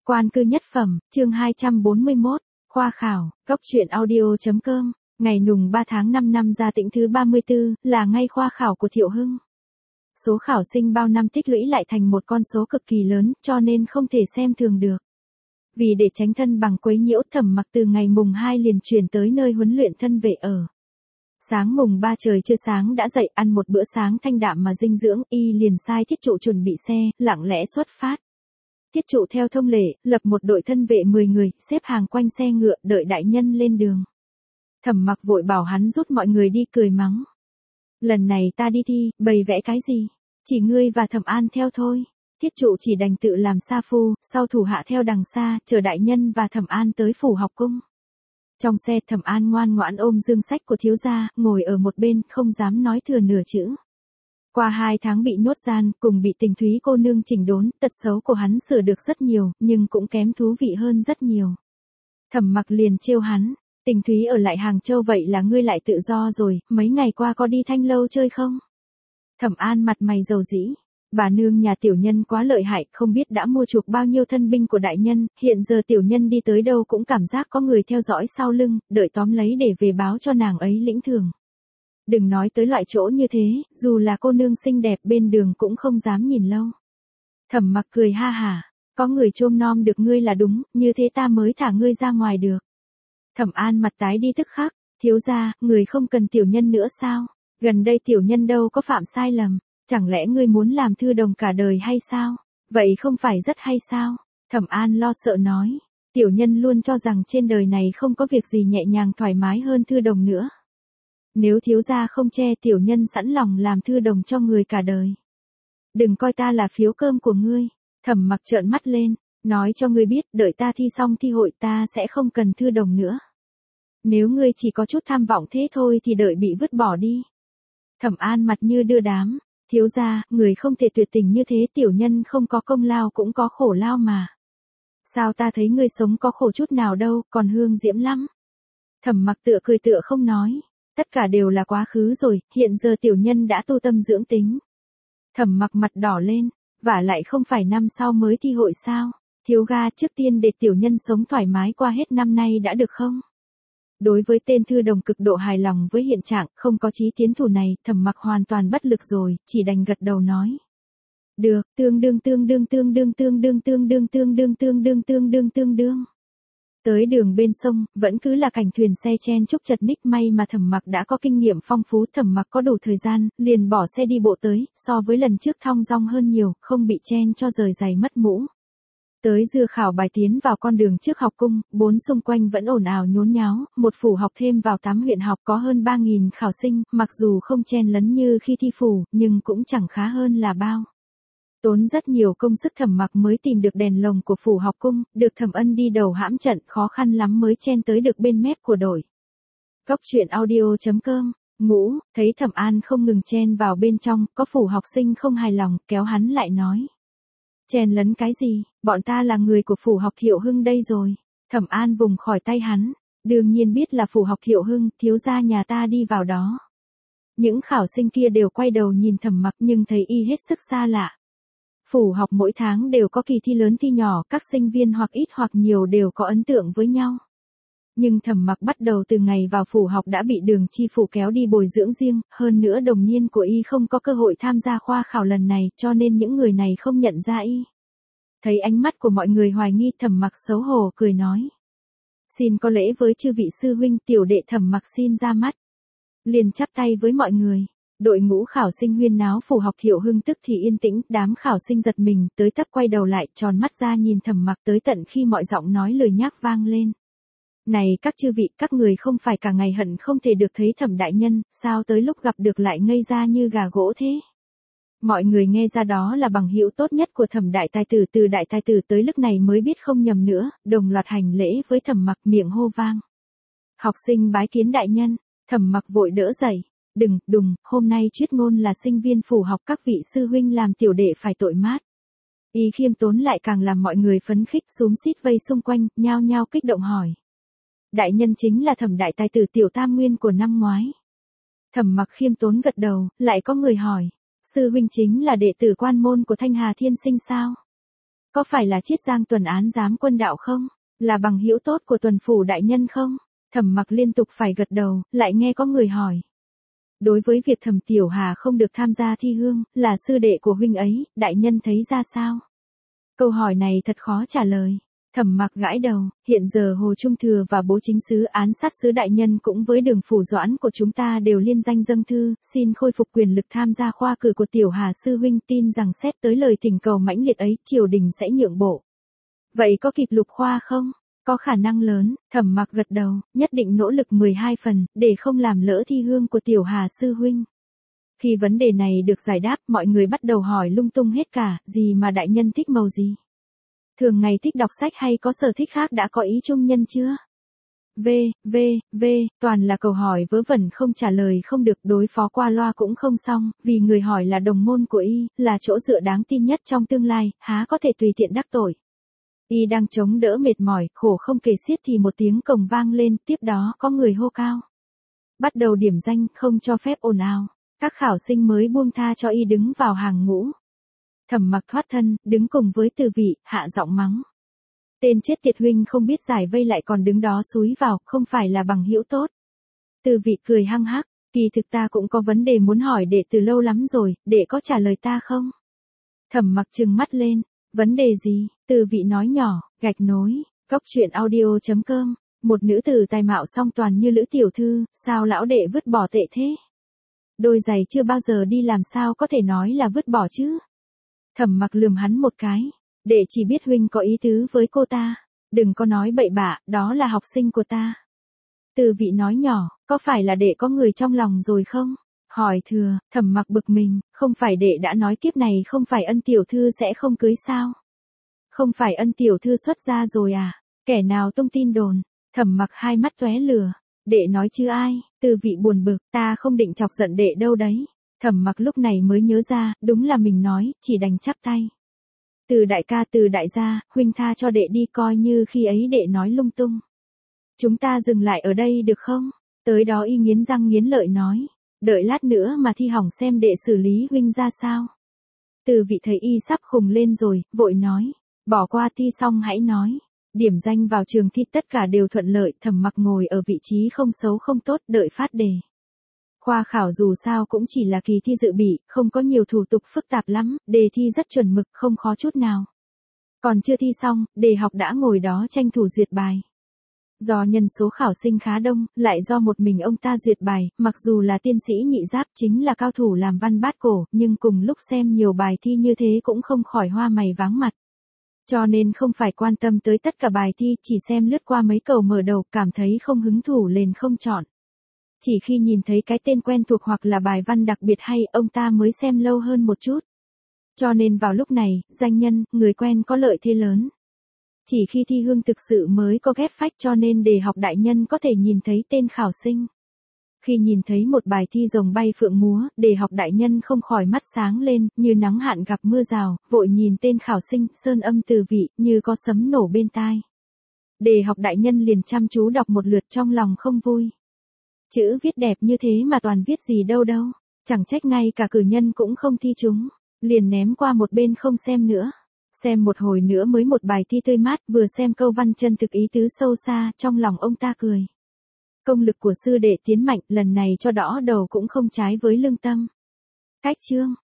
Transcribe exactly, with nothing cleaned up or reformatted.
Quan cư nhất phẩm, chương hai trăm bốn mươi mốt, khoa khảo, góc truyện audio.com, ngày nùng ba tháng năm năm Gia Tĩnh thứ ba mươi tư, là ngay khoa khảo của Thiệu Hưng. Số khảo sinh bao năm tích lũy lại thành một con số cực kỳ lớn, cho nên không thể xem thường được. Vì để tránh thân bằng quấy nhiễu, Thẩm Mặc từ ngày mùng hai liền chuyển tới nơi huấn luyện thân vệ ở. Sáng mùng ba trời chưa sáng đã dậy, ăn một bữa sáng thanh đạm mà dinh dưỡng, y liền sai thiết trụ chuẩn bị xe, lặng lẽ xuất phát. Thiết trụ theo thông lệ, lập một đội thân vệ mười người, xếp hàng quanh xe ngựa, đợi đại nhân lên đường. Thẩm Mặc vội bảo hắn rút mọi người đi, cười mắng. Lần này ta đi thi, bày vẽ cái gì? Chỉ ngươi và Thẩm An theo thôi. Thiết trụ chỉ đành tự làm sa phu, sau thủ hạ theo đằng xa, chờ đại nhân và Thẩm An tới phủ học cung. Trong xe, Thẩm An ngoan ngoãn ôm dương sách của thiếu gia, ngồi ở một bên, không dám nói thừa nửa chữ. Qua hai tháng bị nhốt gian, cùng bị Tình Thúy cô nương chỉnh đốn, tật xấu của hắn sửa được rất nhiều, nhưng cũng kém thú vị hơn rất nhiều. Thẩm Mặc liền trêu hắn, Tình Thúy ở lại Hàng Châu vậy là ngươi lại tự do rồi, mấy ngày qua có đi Thanh Lâu chơi không? Thẩm An mặt mày dầu dĩ, bà nương nhà tiểu nhân quá lợi hại, không biết đã mua chuộc bao nhiêu thân binh của đại nhân, hiện giờ tiểu nhân đi tới đâu cũng cảm giác có người theo dõi sau lưng, đợi tóm lấy để về báo cho nàng ấy lĩnh thưởng. Đừng nói tới loại chỗ như thế, dù là cô nương xinh đẹp bên đường cũng không dám nhìn lâu. Thẩm Mặc cười ha hả, có người trôm nom được ngươi là đúng, như thế ta mới thả ngươi ra ngoài được. Thẩm An mặt tái đi tức khắc, thiếu gia, người không cần tiểu nhân nữa sao? Gần đây tiểu nhân đâu có phạm sai lầm, chẳng lẽ ngươi muốn làm thư đồng cả đời hay sao? Vậy không phải rất hay sao? Thẩm An lo sợ nói, tiểu nhân luôn cho rằng trên đời này không có việc gì nhẹ nhàng thoải mái hơn thư đồng nữa. Nếu thiếu gia không che, tiểu nhân sẵn lòng làm thư đồng cho người cả đời. Đừng coi ta là phiếu cơm của ngươi. Thẩm Mặc trợn mắt lên, nói cho ngươi biết, đợi ta thi xong thi hội ta sẽ không cần thư đồng nữa. Nếu ngươi chỉ có chút tham vọng thế thôi thì đợi bị vứt bỏ đi. Thẩm An mặt như đưa đám, thiếu gia, người không thể tuyệt tình như thế, tiểu nhân không có công lao cũng có khổ lao mà. Sao ta thấy ngươi sống có khổ chút nào đâu, còn hương diễm lắm. Thẩm Mặc tựa cười tựa không nói. Tất cả đều là quá khứ rồi, hiện giờ tiểu nhân đã tu tâm dưỡng tính. Thẩm Mặc mặt đỏ lên, vả lại không phải năm sau mới thi hội sao? Thiếu gia, trước tiên để tiểu nhân sống thoải mái qua hết năm nay đã được không? Đối với tên thư đồng cực độ hài lòng với hiện trạng, không có chí tiến thủ này, Thẩm Mặc hoàn toàn bất lực rồi, chỉ đành gật đầu nói. Được, tương đương tương đương tương đương tương đương tương đương tương đương tương đương tương đương tương đương. Tới đường bên sông, vẫn cứ là cảnh thuyền xe chen chúc chật ních, may mà Thẩm Mặc đã có kinh nghiệm phong phú, Thẩm Mặc có đủ thời gian, liền bỏ xe đi bộ tới, so với lần trước thong dong hơn nhiều, không bị chen cho rời giày mất mũ. Tới dưa khảo bài tiến vào con đường trước học cung, bốn xung quanh vẫn ồn ào nhốn nháo, một phủ học thêm vào tám huyện học có hơn ba nghìn khảo sinh, mặc dù không chen lấn như khi thi phủ, nhưng cũng chẳng khá hơn là bao. Tốn rất nhiều công sức Thẩm Mặc mới tìm được đèn lồng của phủ học cung, được Thẩm Ân đi đầu hãm trận, khó khăn lắm mới chen tới được bên mép của đội. Góc truyện audio.com, ngũ, thấy Thẩm An không ngừng chen vào bên trong, có phủ học sinh không hài lòng, kéo hắn lại nói. Chen lấn cái gì, bọn ta là người của phủ học Thiệu Hưng đây rồi. Thẩm An vùng khỏi tay hắn, đương nhiên biết là phủ học Thiệu Hưng, thiếu gia nhà ta đi vào đó. Những khảo sinh kia đều quay đầu nhìn Thẩm Mặc nhưng thấy y hết sức xa lạ. Phủ học mỗi tháng đều có kỳ thi lớn thi nhỏ, các sinh viên hoặc ít hoặc nhiều đều có ấn tượng với nhau. Nhưng Thẩm Mặc bắt đầu từ ngày vào phủ học đã bị Đường Chi phủ kéo đi bồi dưỡng riêng, hơn nữa đồng niên của y không có cơ hội tham gia khoa khảo lần này, cho nên những người này không nhận ra y. Thấy ánh mắt của mọi người hoài nghi, Thẩm Mặc xấu hổ cười nói. Xin có lễ với chư vị sư huynh, tiểu đệ Thẩm Mặc xin ra mắt. Liền chắp tay với mọi người. Đội ngũ khảo sinh huyên náo phủ học Thiệu Hưng tức thì yên tĩnh, đám khảo sinh giật mình, tới tấp quay đầu lại, tròn mắt ra nhìn Thẩm Mặc tới tận khi mọi giọng nói lời nhác vang lên. Này các chư vị, các người không phải cả ngày hận không thể được thấy Thẩm đại nhân, sao tới lúc gặp được lại ngây ra như gà gỗ thế? Mọi người nghe ra đó là bằng hữu tốt nhất của Thẩm đại tài tử, từ đại tài tử tới lúc này mới biết không nhầm nữa, đồng loạt hành lễ với Thẩm Mặc, miệng hô vang. Học sinh bái kiến đại nhân. Thẩm Mặc vội đỡ dậy. Đừng, đùng, hôm nay chuyết ngôn là sinh viên phủ học, các vị sư huynh làm tiểu đệ phải tội mát. Y khiêm tốn lại càng làm mọi người phấn khích, xúm xít vây xung quanh, nhao nhao kích động hỏi. Đại nhân chính là Thẩm đại tài tử tiểu tam nguyên của năm ngoái. Thẩm Mặc khiêm tốn gật đầu, lại có người hỏi. Sư huynh chính là đệ tử quan môn của Thanh Hà Thiên Sinh sao? Có phải là Chiết Giang tuần án giám quân đạo không? Là bằng hữu tốt của tuần phủ đại nhân không? Thẩm Mặc liên tục phải gật đầu, lại nghe có người hỏi. Đối với việc Thẩm Tiểu Hà không được tham gia thi hương, là sư đệ của huynh ấy, đại nhân thấy ra sao? Câu hỏi này thật khó trả lời. Thẩm Mặc gãi đầu, hiện giờ Hồ Trung Thừa và Bố Chính sứ án sát sứ đại nhân cũng với Đường phủ Doãn của chúng ta đều liên danh dâng thư, xin khôi phục quyền lực tham gia khoa cử của Tiểu Hà sư huynh, tin rằng xét tới lời thỉnh cầu mãnh liệt ấy, triều đình sẽ nhượng bộ. Vậy có kịp lục khoa không? Có khả năng lớn. Thẩm Mặc gật đầu, nhất định nỗ lực mười hai phần, để không làm lỡ thi hương của Tiểu Hà sư huynh. Khi vấn đề này được giải đáp, mọi người bắt đầu hỏi lung tung hết cả, gì mà đại nhân thích màu gì? Thường ngày thích đọc sách hay có sở thích khác đã có ý chung nhân chưa? V, V, V, toàn là câu hỏi vớ vẩn không trả lời không được, đối phó qua loa cũng không xong, vì người hỏi là đồng môn của y, là chỗ dựa đáng tin nhất trong tương lai, há có thể tùy tiện đắc tội. Y đang chống đỡ mệt mỏi, khổ không kể xiết thì một tiếng cồng vang lên, tiếp đó có người hô cao. Bắt đầu điểm danh, không cho phép ồn ào. Các khảo sinh mới buông tha cho y đứng vào hàng ngũ. Thẩm Mặc thoát thân, đứng cùng với Từ Vị, hạ giọng mắng. Tên chết tiệt, huynh không biết giải vây lại còn đứng đó xúi vào, không phải là bằng hữu tốt. Từ Vị cười hăng hắc, kỳ thực ta cũng có vấn đề muốn hỏi đệ từ lâu lắm rồi, đệ có trả lời ta không? Thẩm Mặc trừng mắt lên, vấn đề gì? Từ Vị nói nhỏ, gạch nối, cốc truyện audio chấm com, một nữ tử tài mạo song toàn như Lữ tiểu thư, sao lão đệ vứt bỏ tệ thế? Đôi giày chưa bao giờ đi làm sao có thể nói là vứt bỏ chứ? Thẩm Mặc lườm hắn một cái, đệ chỉ biết huynh có ý tứ với cô ta, đừng có nói bậy bạ, đó là học sinh của ta. Từ Vị nói nhỏ, có phải là đệ có người trong lòng rồi không? Hỏi thừa, Thẩm Mặc bực mình, không phải đệ đã nói kiếp này không phải Ân tiểu thư sẽ không cưới sao? Không phải Ân tiểu thư xuất gia rồi à? Kẻ nào tung tin đồn? Thẩm Mặc hai mắt tóe lửa, đệ nói chứ ai? Từ Vị buồn bực, ta không định chọc giận đệ đâu đấy. Thẩm Mặc lúc này mới nhớ ra, đúng là mình nói, chỉ đành chắp tay. Từ đại ca, Từ đại gia, huynh tha cho đệ đi, coi như khi ấy đệ nói lung tung. Chúng ta dừng lại ở đây được không? Tới đó y nghiến răng nghiến lợi nói, đợi lát nữa mà thi hỏng xem đệ xử lý huynh ra sao. Từ Vị thấy y sắp khùng lên rồi, vội nói, bỏ qua thi xong hãy nói. Điểm danh vào trường thi tất cả đều thuận lợi, Thẩm Mặc ngồi ở vị trí không xấu không tốt, đợi phát đề. Khoa khảo dù sao cũng chỉ là kỳ thi dự bị, không có nhiều thủ tục phức tạp lắm, đề thi rất chuẩn mực, không khó chút nào. Còn chưa thi xong, đề học đã ngồi đó tranh thủ duyệt bài. Do nhân số khảo sinh khá đông, lại do một mình ông ta duyệt bài, mặc dù là tiên sĩ nhị giáp chính là cao thủ làm văn bát cổ, nhưng cùng lúc xem nhiều bài thi như thế cũng không khỏi hoa mày váng mặt. Cho nên không phải quan tâm tới tất cả bài thi, chỉ xem lướt qua mấy câu mở đầu, cảm thấy không hứng thú liền không chọn. Chỉ khi nhìn thấy cái tên quen thuộc hoặc là bài văn đặc biệt hay, ông ta mới xem lâu hơn một chút. Cho nên vào lúc này, danh nhân, người quen có lợi thế lớn. Chỉ khi thi hương thực sự mới có ghép phách, cho nên đề học đại nhân có thể nhìn thấy tên khảo sinh. Khi nhìn thấy một bài thi rồng bay phượng múa, đề học đại nhân không khỏi mắt sáng lên, như nắng hạn gặp mưa rào, vội nhìn tên khảo sinh, sơn âm Từ Vị, như có sấm nổ bên tai. Đề học đại nhân liền chăm chú đọc một lượt, trong lòng không vui. Chữ viết đẹp như thế mà toàn viết gì đâu đâu, chẳng trách ngay cả cử nhân cũng không thi chúng, liền ném qua một bên không xem nữa. Xem một hồi nữa mới một bài thi tươi mát, vừa xem câu văn chân thực ý tứ sâu xa, trong lòng ông ta cười. Công lực của sư đệ tiến mạnh, lần này cho đõ đầu cũng không trái với lương tâm. Cách chương